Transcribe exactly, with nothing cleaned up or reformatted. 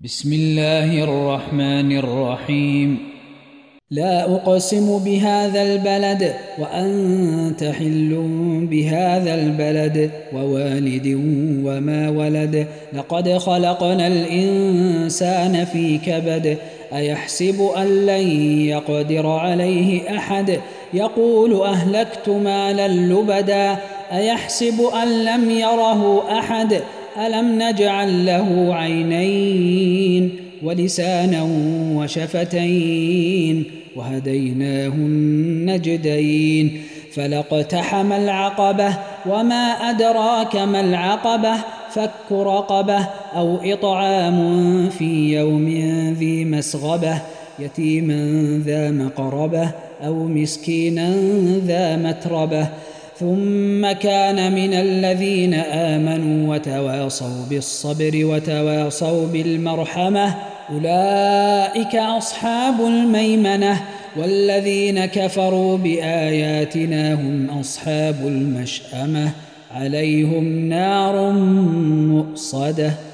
بسم الله الرحمن الرحيم. لا أقسم بهذا البلد وأنت حل بهذا البلد ووالد وما ولد. لقد خلقنا الإنسان في كبد. أيحسب أن لن يقدر عليه أحد. يقول أهلكت مالا لبدا. أيحسب أن لم يره أحد. ألم نجعل له عينين ولسانا وشفتين وهديناه النجدين. فلاقتحم العقبة وما أدراك ما العقبة. فك رقبة أو إطعام في يوم ذي مسغبة يتيما ذا مقربة أو مسكينا ذا متربة. ثم كان من الذين آمنوا وتواصوا بالصبر وتواصوا بالمرحمة أولئك أصحاب الميمنة. والذين كفروا بآياتنا هم أصحاب المشأمة عليهم نار مؤصدة.